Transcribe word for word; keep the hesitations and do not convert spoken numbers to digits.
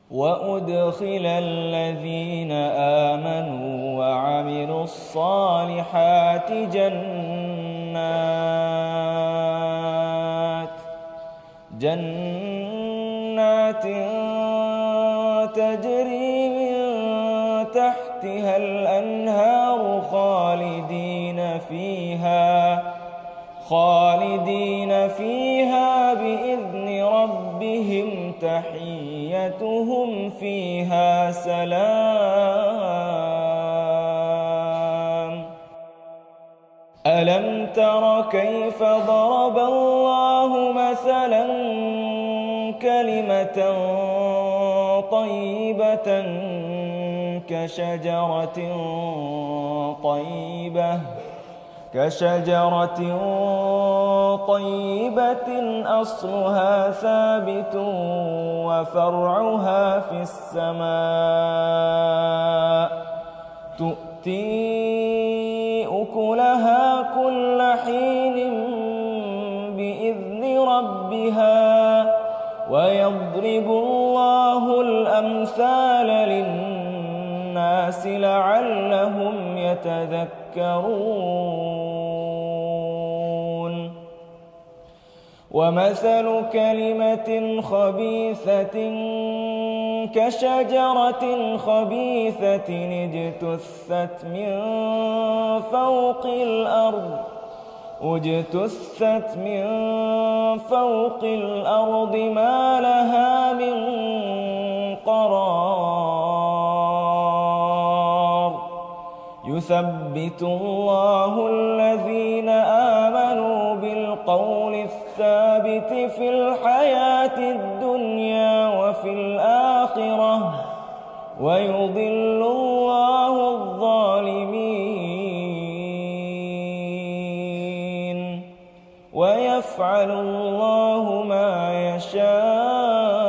وأدخل الذين آمنوا وعملوا الصالحات جنات جنات تجري من تحتها الأنهار خالدين فيها خالدين فيها بإذن ربهم تحيتهم فيها سلام. ألم تر كيف ضرب الله مثلا كلمة طيبة كشجرة طيبة كشجرة طيبة أصلها ثابت وفرعها في السماء تؤتي أكلها كل حين بإذن ربها ويضرب الله الأمثال للناس لعلهم يتذكرون. ومثل كلمة خبيثة كشجرة خبيثة اجتثت من فوق الأرض اجتثت من فوق الأرض ما لها من قرار. يثبت الله الذين آمنوا بالقول الثابت في الحياة الدنيا وفي الآخرة ويضل الله الظالمين ويفعل الله ما يشاء.